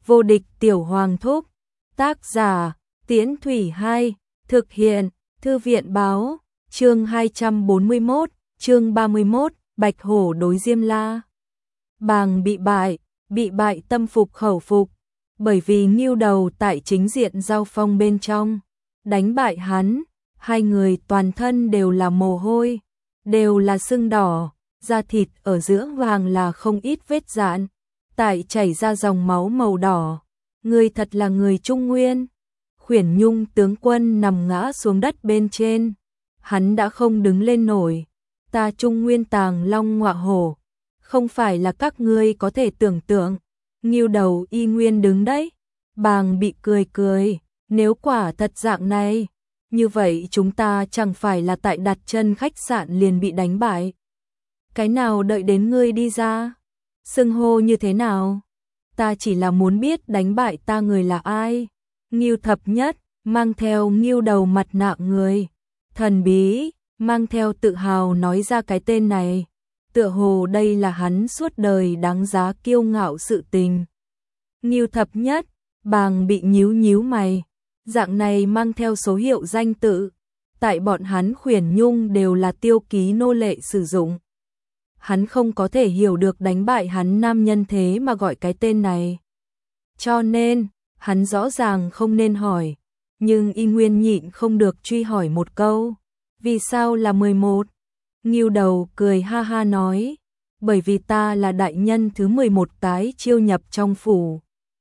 Vô địch tiểu hoàng thúc. Tác giả, Tiễn Thủy 2, thực hiện, Thư viện báo, chương 241, chương 31, Bạch Hổ đối Diêm La. Bàng bị bại tâm phục khẩu phục, bởi vì Ngưu Đầu tại chính diện giao phong bên trong, đánh bại hắn, hai người toàn thân đều là mồ hôi, đều là sưng đỏ, da thịt ở giữa vàng là không ít vết rạn, tại chảy ra dòng máu màu đỏ. Người thật là người Trung Nguyên. Khuyển Nhung tướng quân nằm ngã xuống đất bên trên, hắn đã không đứng lên nổi. Ta Trung Nguyên tàng long ngọa hổ, không phải là các ngươi có thể tưởng tượng. Ngưu Đầu y nguyên đứng đấy. Bàng bị cười, nếu quả thật dạng này, như vậy chúng ta chẳng phải là tại đặt chân khách sạn liền bị đánh bại. Cái nào đợi đến ngươi đi ra, xưng hô như thế nào? Ta chỉ là muốn biết đánh bại ta người là ai. Ngưu Thập Nhất mang theo Ngưu Đầu mặt nạ người, thần bí, mang theo tự hào nói ra cái tên này, tựa hồ đây là hắn suốt đời đáng giá kiêu ngạo sự tình. Ngưu Thập Nhất, Bàng bị nhíu mày, dạng này mang theo số hiệu danh tự, tại bọn hắn Khuyển Nhung đều là tiêu ký nô lệ sử dụng. Hắn không có thể hiểu được đánh bại hắn nam nhân thế mà gọi cái tên này. Cho nên, hắn rõ ràng không nên hỏi, nhưng y nguyên nhịn không được truy hỏi một câu. Vì sao là 11? Ngưu Đầu cười ha ha nói, bởi vì ta là đại nhân thứ 11 tái chiêu nhập trong phủ.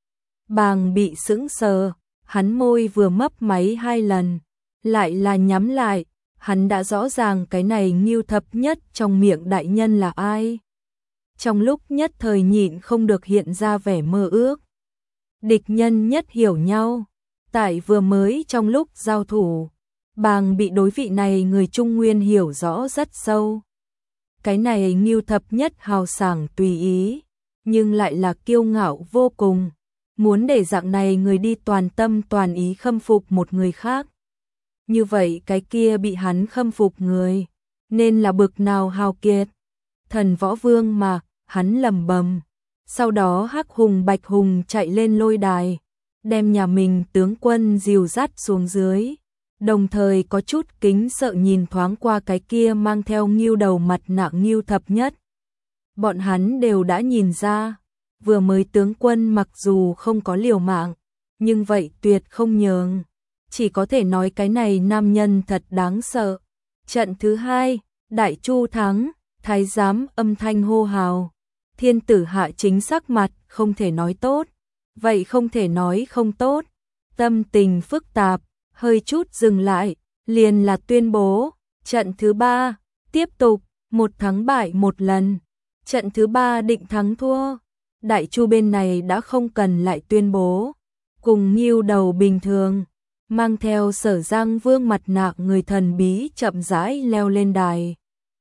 Bàng bị sững sờ, hắn môi vừa mấp máy 2 lần, lại là nhắm lại. Hắn đã rõ ràng cái này Ngưu Thập Nhất trong miệng đại nhân là ai. Trong lúc nhất thời nhịn không được hiện ra vẻ mơ ước. Địch nhân nhất hiểu nhau. Tại vừa mới trong lúc giao thủ, Bàng bị đối vị này người Trung Nguyên hiểu rõ rất sâu. Cái này Ngưu Thập Nhất hào sảng tùy ý, nhưng lại là kiêu ngạo vô cùng. Muốn để dạng này người đi toàn tâm toàn ý khâm phục một người khác. Như vậy cái kia bị hắn khâm phục người, nên là bực nào hào kiệt. Thần Võ Vương mà, hắn lẩm bẩm. Sau đó Hắc Hùng Bạch Hùng chạy lên lôi đài, đem nhà mình tướng quân dìu dắt xuống dưới. Đồng thời có chút kính sợ nhìn thoáng qua cái kia mang theo Ngưu Đầu mặt nạ Ngưu Thập Nhất. Bọn hắn đều đã nhìn ra, vừa mới tướng quân mặc dù không có liều mạng, nhưng vậy tuyệt không nhường. Chỉ có thể nói cái này nam nhân thật đáng sợ. Trận thứ 2, Đại Chu thắng, thái giám âm thanh hô hào. Thiên tử Hạ Chính sắc mặt không thể nói tốt, vậy không thể nói không tốt. Tâm tình phức tạp, hơi chút dừng lại, liền là tuyên bố. Trận thứ 3, tiếp tục, 1 thắng bại 1 lần. Trận thứ 3 định thắng thua. Đại Chu bên này đã không cần lại tuyên bố. Cùng Ngưu Đầu bình thường, mang theo Sở Giang Vương mặt nạ người thần bí chậm rãi leo lên đài.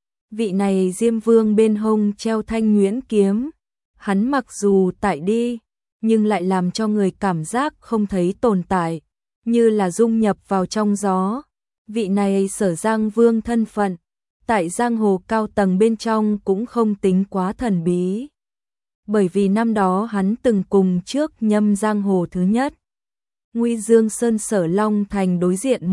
Vị này Diêm Vương bên hông treo thanh nhuyễn kiếm, hắn mặc dù tại đi, nhưng lại làm cho người cảm giác không thấy tồn tại, như là dung nhập vào trong gió. Vị này Sở Giang Vương thân phận, tại giang hồ cao tầng bên trong cũng không tính quá thần bí. Bởi vì năm đó hắn từng cùng trước nhâm giang hồ thứ nhất Ngụy Dương Sơn Sở Long Thành đối diện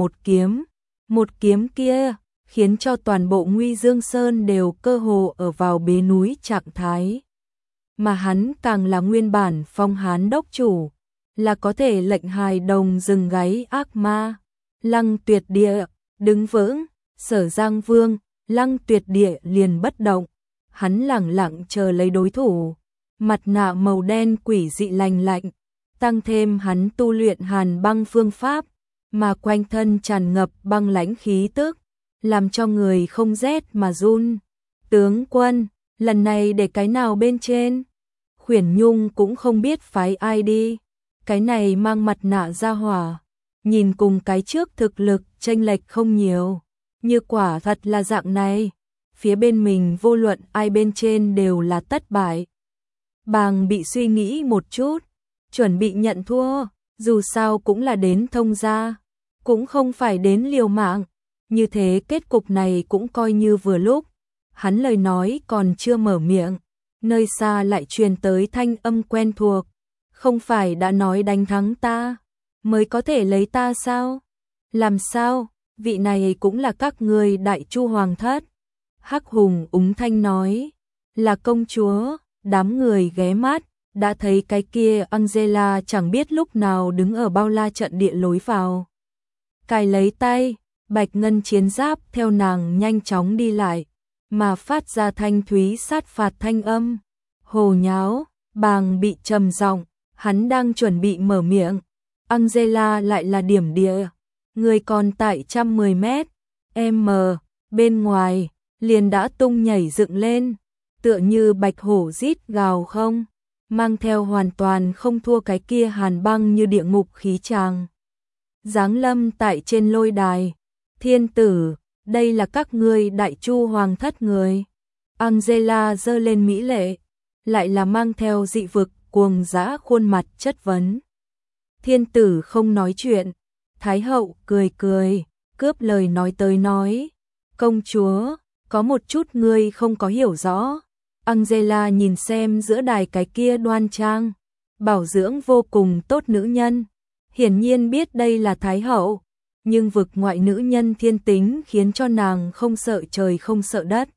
một kiếm kia khiến cho toàn bộ Ngụy Dương Sơn đều cơ hồ ở vào bế núi trạng thái. Mà hắn càng là nguyên bản phong hán đốc chủ, là có thể lệnh hài đồng rừng gáy ác ma. Lăng Tuyệt Địa đứng vững, Sở Giang Vương, Lăng Tuyệt Địa liền bất động, hắn lẳng lặng chờ lấy đối thủ. Mặt nạ màu đen quỷ dị lạnh lạnh, tăng thêm hắn tu luyện hàn băng phương pháp, mà quanh thân tràn ngập băng lãnh khí tức, làm cho người không rét mà run. Tướng quân, lần này để cái nào bên trên? Khuyển Nhung cũng không biết phái ai đi. Cái này mang mặt nạ ra hỏa, nhìn cùng cái trước thực lực chênh lệch không nhiều, như quả thật là dạng này, phía bên mình vô luận ai bên trên đều là thất bại. Bàng bị suy nghĩ một chút, chuẩn bị nhận thua, dù sao cũng là đến thông gia, cũng không phải đến liều mạng, như thế kết cục này cũng coi như vừa lúc. Hắn lời nói còn chưa mở miệng, nơi xa lại truyền tới thanh âm quen thuộc, không phải đã nói đánh thắng ta, mới có thể lấy ta sao? Làm sao, vị này cũng là các ngươi Đại Chu Hoàng thất. Hắc Hùng úng thanh nói, là công chúa, đám người ghé mắt, đã thấy cái kia Angela chẳng biết lúc nào đứng ở bao la trận địa lối vào. Cài lấy tay, bạch ngân chiến giáp theo nàng nhanh chóng đi lại, mà phát ra thanh thúy sát phạt thanh âm. Hồ nháo, bàng bị trầm giọng, hắn đang chuẩn bị mở miệng. Angela lại là điểm địa, người còn tại 110 mét, m, bên ngoài, liền đã tung nhảy dựng lên, tựa như bạch hổ rít gào không, mang theo hoàn toàn không thua cái kia hàn băng như địa ngục khí tràng. Giáng lâm tại trên lôi đài, thiên tử, đây là các ngươi Đại Chu Hoàng thất người. Angela giơ lên mỹ lệ, lại là mang theo dị vực cuồng dã khuôn mặt chất vấn. Thiên tử không nói chuyện, Thái hậu cười cười, cướp lời nói tới nói, công chúa, có một chút ngươi không có hiểu rõ. Angela nhìn xem giữa đài cái kia đoan trang, bảo dưỡng vô cùng tốt nữ nhân, hiển nhiên biết đây là Thái hậu, nhưng vực ngoại nữ nhân thiên tính khiến cho nàng không sợ trời không sợ đất.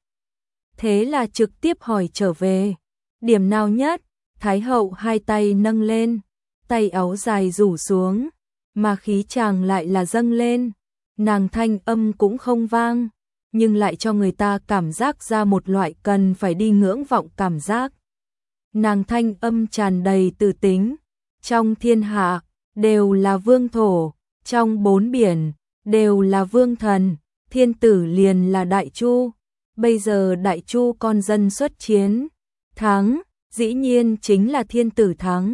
Thế là trực tiếp hỏi trở về, điểm nào nhất? Thái hậu hai tay nâng lên, tay áo dài rủ xuống, mà khí chàng lại là dâng lên, nàng thanh âm cũng không vang, nhưng lại cho người ta cảm giác ra một loại cần phải đi ngưỡng vọng cảm giác. Nàng thanh âm tràn đầy từ tính, trong thiên hạ, đều là vương thổ, trong bốn biển, đều là vương thần, thiên tử liền là Đại Chu, bây giờ Đại Chu con dân xuất chiến, thắng, dĩ nhiên chính là thiên tử thắng.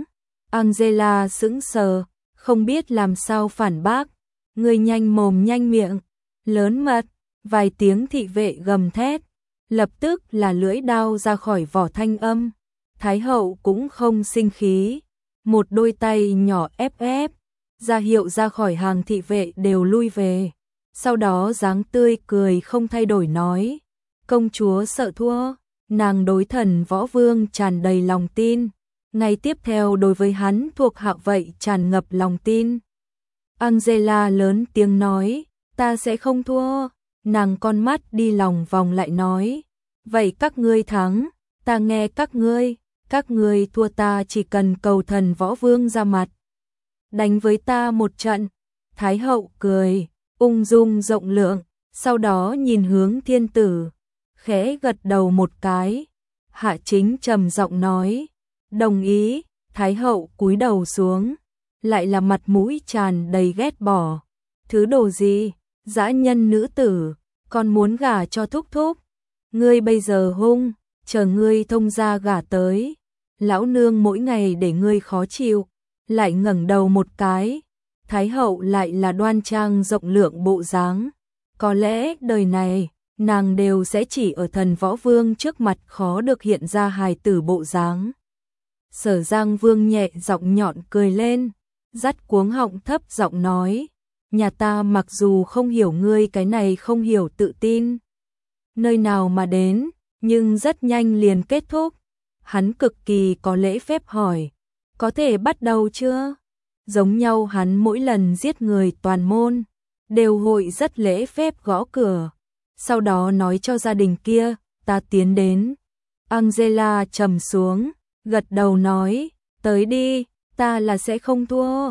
Angela sững sờ, không biết làm sao phản bác, người nhanh mồm nhanh miệng, lớn mật, vài tiếng thị vệ gầm thét, lập tức là lưỡi đao ra khỏi vỏ thanh âm. Thái hậu cũng không sinh khí, một đôi tay nhỏ ép ép, ra hiệu ra khỏi hàng thị vệ đều lui về. Sau đó dáng tươi cười không thay đổi nói, công chúa sợ thua, nàng đối thần võ vương tràn đầy lòng tin, ngày tiếp theo đối với hắn thuộc hạ vậy tràn ngập lòng tin. Angela lớn tiếng nói, ta sẽ không thua, nàng con mắt đi lòng vòng lại nói, vậy các ngươi thắng, ta nghe các ngươi thua ta chỉ cần cầu thần võ vương ra mặt. Đánh với ta một trận, Thái hậu cười, ung dung rộng lượng, sau đó nhìn hướng thiên tử, khẽ gật đầu một cái, Hạ Chính trầm giọng nói, đồng ý. Thái hậu cúi đầu xuống, lại là mặt mũi tràn đầy ghét bỏ, thứ đồ gì, dã nhân nữ tử, còn muốn gả cho thúc thúc, ngươi bây giờ hung, chờ ngươi thông gia gả tới, lão nương mỗi ngày để ngươi khó chịu. Lại ngẩng đầu một cái, Thái hậu lại là đoan trang rộng lượng bộ dáng, có lẽ đời này nàng đều sẽ chỉ ở thần võ vương trước mặt khó được hiện ra hài tử bộ dáng. Sở Giang Vương nhẹ giọng nhọn cười lên, dắt cuống họng thấp giọng nói, nhà ta mặc dù không hiểu ngươi cái này không hiểu tự tin, nơi nào mà đến, nhưng rất nhanh liền kết thúc. Hắn cực kỳ có lễ phép hỏi, có thể bắt đầu chưa? Giống nhau hắn mỗi lần giết người toàn môn, đều hội rất lễ phép gõ cửa, sau đó nói cho gia đình kia, ta tiến đến. Angela trầm xuống, gật đầu nói, tới đi, ta là sẽ không thua.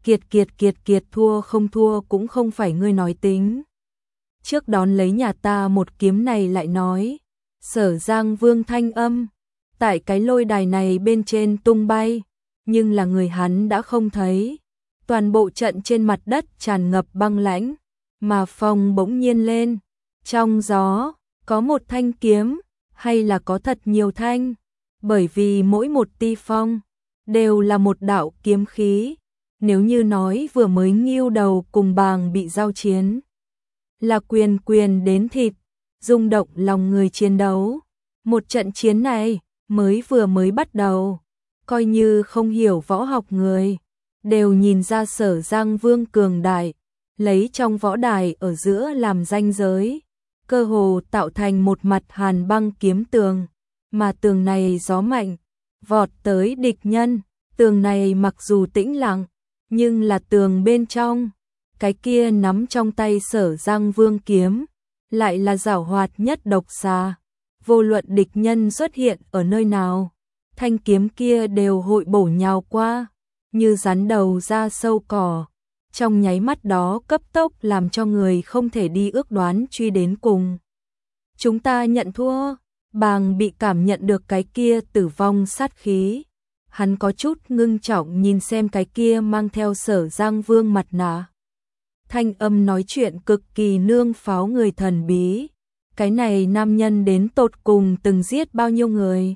Kiệt thua không thua cũng không phải ngươi nói tính. Trước đón lấy nhà ta một kiếm này lại nói, Sở Giang Vương thanh âm, tại cái lôi đài này bên trên tung bay, nhưng là người hắn đã không thấy. Toàn bộ trận trên mặt đất tràn ngập băng lãnh, mà phong bỗng nhiên lên, trong gió có một thanh kiếm, hay là có thật nhiều thanh, bởi vì mỗi một ti phong đều là một đạo kiếm khí. Nếu như nói vừa mới Ngưu Đầu cùng Bàng bị giao chiến, là quyền đến thịt, rung động lòng người chiến đấu, một trận chiến này vừa mới bắt đầu, coi như không hiểu võ học người, đều nhìn ra Sở Giang Vương cường đại, lấy trong võ đài ở giữa làm ranh giới, cơ hồ tạo thành một mặt hàn băng kiếm tường, mà tường này gió mạnh, vọt tới địch nhân, Tường này mặc dù tĩnh lặng, nhưng là tường bên trong, cái kia nắm trong tay Sở Giang Vương kiếm, lại là giảo hoạt nhất độc xà. Vô luận địch nhân xuất hiện ở nơi nào, thanh kiếm kia đều hội bổ nhào qua, như rắn đầu ra sâu cỏ. Trong nháy mắt đó cấp tốc làm cho người không thể đi ước đoán truy đến cùng. Chúng ta nhận thua. Bàng bị cảm nhận được cái kia tử vong sát khí. Hắn có chút ngưng trọng nhìn xem cái kia mang theo Sở Giang Vương mặt nạ. Thanh âm nói chuyện cực kỳ nương pháo người thần bí. Cái này nam nhân đến tột cùng từng giết bao nhiêu người,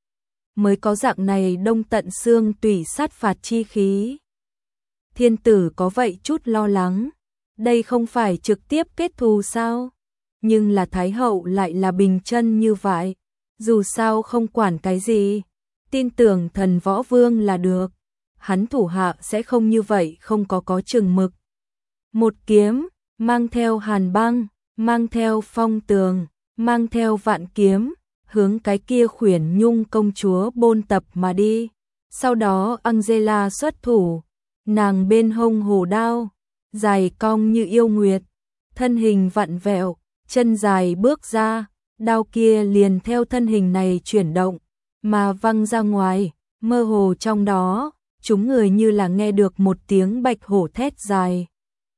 mới có dạng này đông tận xương tủy sát phạt chi khí. Thiên tử có vậy chút lo lắng, đây không phải trực tiếp kết thù sao? Nhưng là Thái hậu lại là bình chân như vậy, dù sao không quản cái gì, tin tưởng thần võ vương là được, hắn thủ hạ sẽ không như vậy không có chừng mực. Một kiếm, mang theo hàn băng, mang theo phong tường, mang theo vạn kiếm, hướng cái kia Khuyển Nhung công chúa bôn tập mà đi. Sau đó Angela xuất thủ, nàng bên hông hổ đao, dài cong như yêu nguyệt, thân hình vặn vẹo, chân dài bước ra, đao kia liền theo thân hình này chuyển động, mà văng ra ngoài, mơ hồ trong đó, chúng người như là nghe được một tiếng bạch hổ thét dài.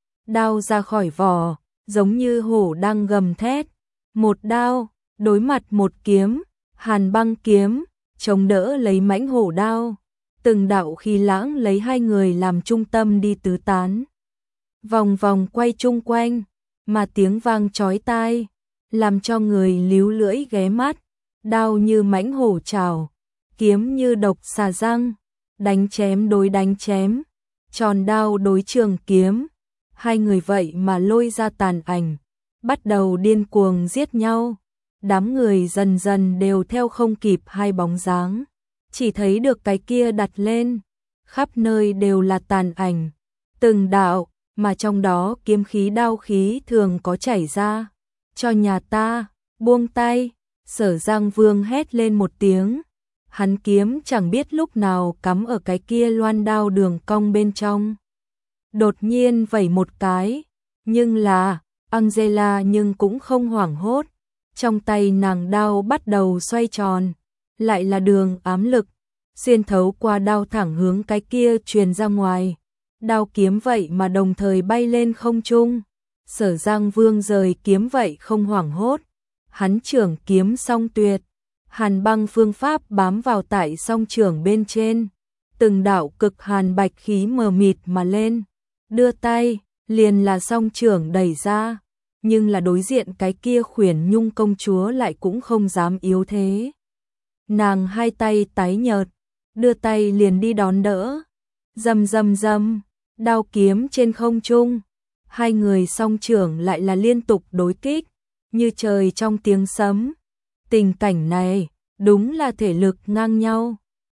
Đao ra khỏi vỏ, giống như hổ đang gầm thét, một đao, đối mặt một kiếm, hàn băng kiếm, chống đỡ lấy mãnh hổ đao, từng đạo khí lãng lấy hai người làm trung tâm đi tứ tán. Vòng vòng quay chung quanh, mà tiếng vang chói tai, làm cho người líu lưỡi ghé mắt, đao như mãnh hổ trảo, kiếm như độc xà răng, đánh chém đối đánh chém, tròn đao đối trường kiếm, hai người vậy mà lôi ra tàn ảnh, bắt đầu điên cuồng giết nhau. Đám người dần dần đều theo không kịp hai bóng dáng, chỉ thấy được cái kia đặt lên, khắp nơi đều là tàn ảnh, từng đạo, mà trong đó kiếm khí đao khí thường có chảy ra. Cho nhà ta, buông tay, Sở Giang Vương hét lên một tiếng, hắn kiếm chẳng biết lúc nào cắm ở cái kia loan đao đường cong bên trong. Đột nhiên vẩy một cái, nhưng là, Angela nhưng cũng không hoảng hốt. Trong tay nàng đao bắt đầu xoay tròn, lại là đường ám lực, xuyên thấu qua đao thẳng hướng cái kia truyền ra ngoài. Đao kiếm vậy mà đồng thời bay lên không trung. Sở Giang Vương rời kiếm vậy không hoảng hốt, hắn trưởng kiếm song tuyệt, hàn băng phương pháp bám vào tại song trưởng bên trên, từng đạo cực hàn bạch khí mờ mịt mà lên, đưa tay, liền là song trưởng đẩy ra. Nhưng là đối diện cái kia Khuyển Nhung công chúa lại cũng không dám yếu thế. Nàng hai tay tái nhợt, đưa tay liền đi đón đỡ. Rầm rầm rầm, đao kiếm trên không trung, hai người song trưởng lại là liên tục đối kích, như trời trong tiếng sấm. Tình cảnh này, đúng là thể lực ngang nhau.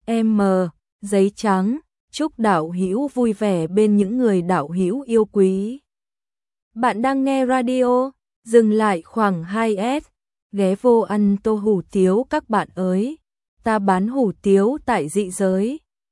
Giấy trắng, chúc đạo hữu vui vẻ bên những người đạo hữu yêu quý. Bạn đang nghe radio, dừng lại khoảng 2S, ghé vô ăn tô hủ tiếu các bạn ơi, ta bán hủ tiếu tại dị giới.